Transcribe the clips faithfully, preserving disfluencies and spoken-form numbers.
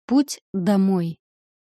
Путь домой.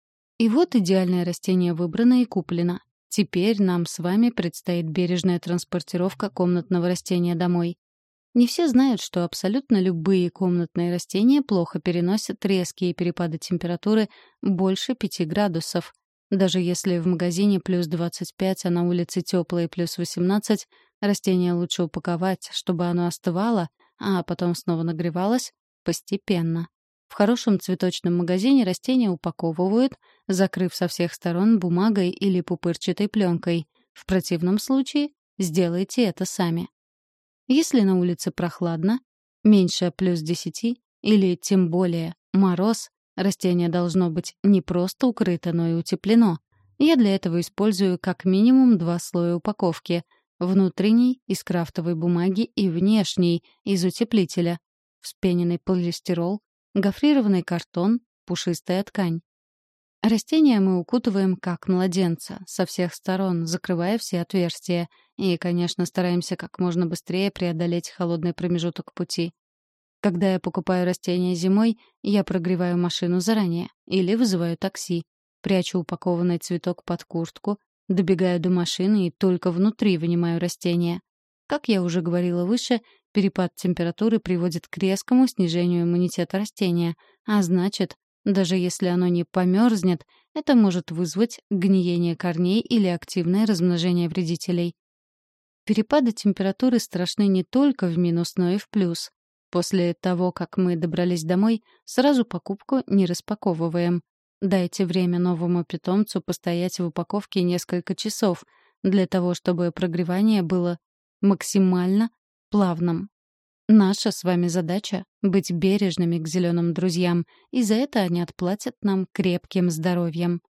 И вот идеальное растение выбрано и куплено. Теперь нам с вами предстоит бережная транспортировка комнатного растения домой. Не все знают, что абсолютно любые комнатные растения плохо переносят резкие перепады температуры больше пяти градусов. Даже если в магазине плюс двадцать пять, а на улице теплые плюс восемнадцать, растение лучше упаковать, чтобы оно остывало, а потом снова нагревалось постепенно. В хорошем цветочном магазине растения упаковывают, закрыв со всех сторон бумагой или пупырчатой пленкой. В противном случае сделайте это сами. Если на улице прохладно, меньше плюс десяти, или тем более мороз, растение должно быть не просто укрыто, но и утеплено. Я для этого использую как минимум два слоя упаковки. Внутренний — из крафтовой бумаги и внешний — из утеплителя. Вспененный полистирол, гофрированный картон, пушистая ткань. Растения мы укутываем как младенца, со всех сторон, закрывая все отверстия. И, конечно, стараемся как можно быстрее преодолеть холодный промежуток пути. Когда я покупаю растения зимой, я прогреваю машину заранее или вызываю такси, прячу упакованный цветок под куртку, добегаю до машины и только внутри вынимаю растение. Как я уже говорила выше, перепад температуры приводит к резкому снижению иммунитета растения, а значит, даже если оно не померзнет, это может вызвать гниение корней или активное размножение вредителей. Перепады температуры страшны не только в минус, но и в плюс. После того, как мы добрались домой, сразу покупку не распаковываем. Дайте время новому питомцу постоять в упаковке несколько часов, для того, чтобы прогревание было максимально плавным. Наша с вами задача — быть бережными к зеленым друзьям, и за это они отплатят нам крепким здоровьем.